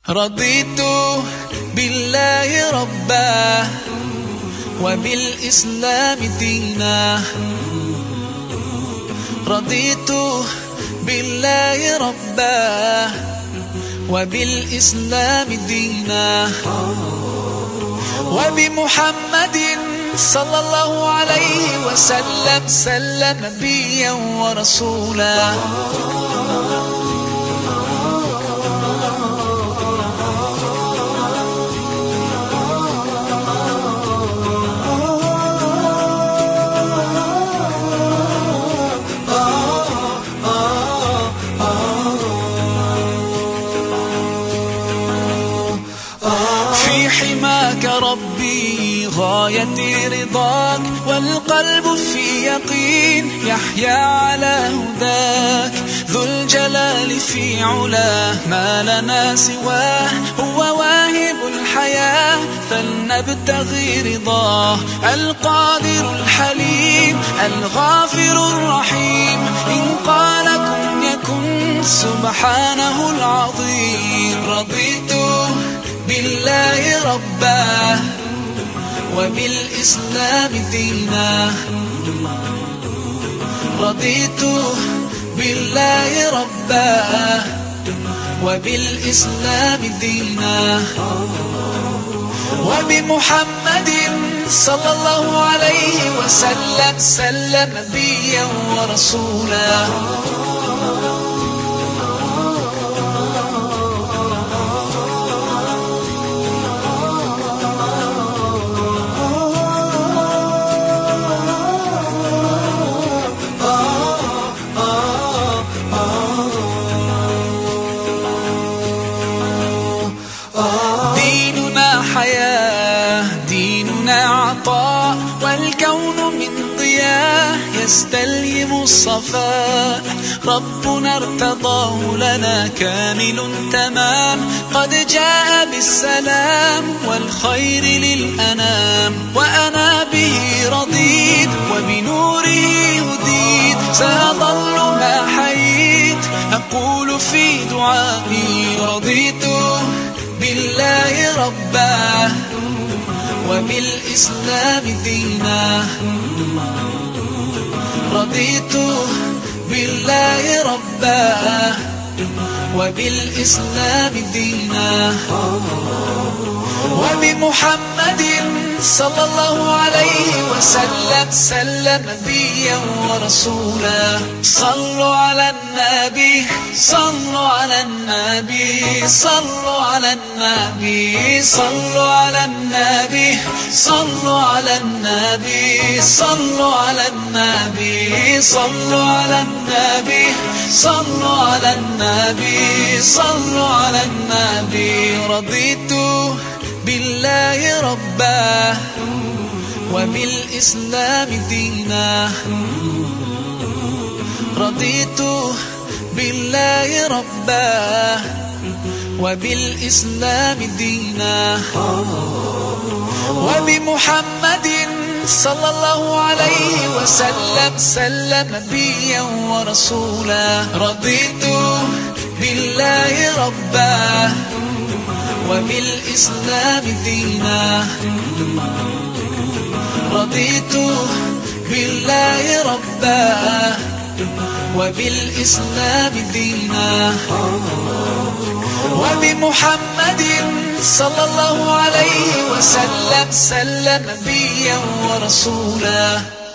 رضيت بالله ربا وبالإسلام دينا. رضيت بالله ربا وبالإسلام دينا، وبمحمد صلى الله عليه وسلم نبيا ورسولا. في حماك ربي غايتي رضاك، والقلب في يقين يحيا على هداك. ذو الجلال في علاه ما لنا سواه، هو واهب الحياة فلنبتغي رضاه. القادر الحليم الغافر الرحيم، إن قال كن يكن سبحانه العظيم. رضيت بالله ربا وبالإسلام دينا. رضيت بالله ربا وبالإسلام دينا، وبمحمد صلى الله عليه وسلم نبيا ورسولا. ديننا حياة، ديننا عطاء، والكون من ضياء يستلهم الصفاء. ربنا ارتضاه لنا كامل تمام، قد جاء بالسلام والخير للأنام. وأنا به رضيت وبنوره هديت، سأظل ما حييت أقول في دعائي. رضيت بالله ربا وبالإسلام دينا. رضيت بالله ربا وبالإسلام دينا، وبمحمد صلى الله عليه وسلم نبيا ورسولا. صلوا على النبي، صلوا على النبي، صلوا على النبي، صلوا على النبي، صلوا على النبي، صلوا على النبي، صلوا على النبي، صلوا على النبي، صلوا على النبي. رضيت بالله ربا وبالإسلام دينا. رضيت بالله ربا وبالإسلام دينا، وبمحمد صلى الله عليه وسلم نبيا ورسولا. رضيت بالله ربا وبالإسلام دينا. رضيت بالله ربا وبالإسلام دينا، وبمحمد صلى الله عليه وسلم نبيا ورسولا.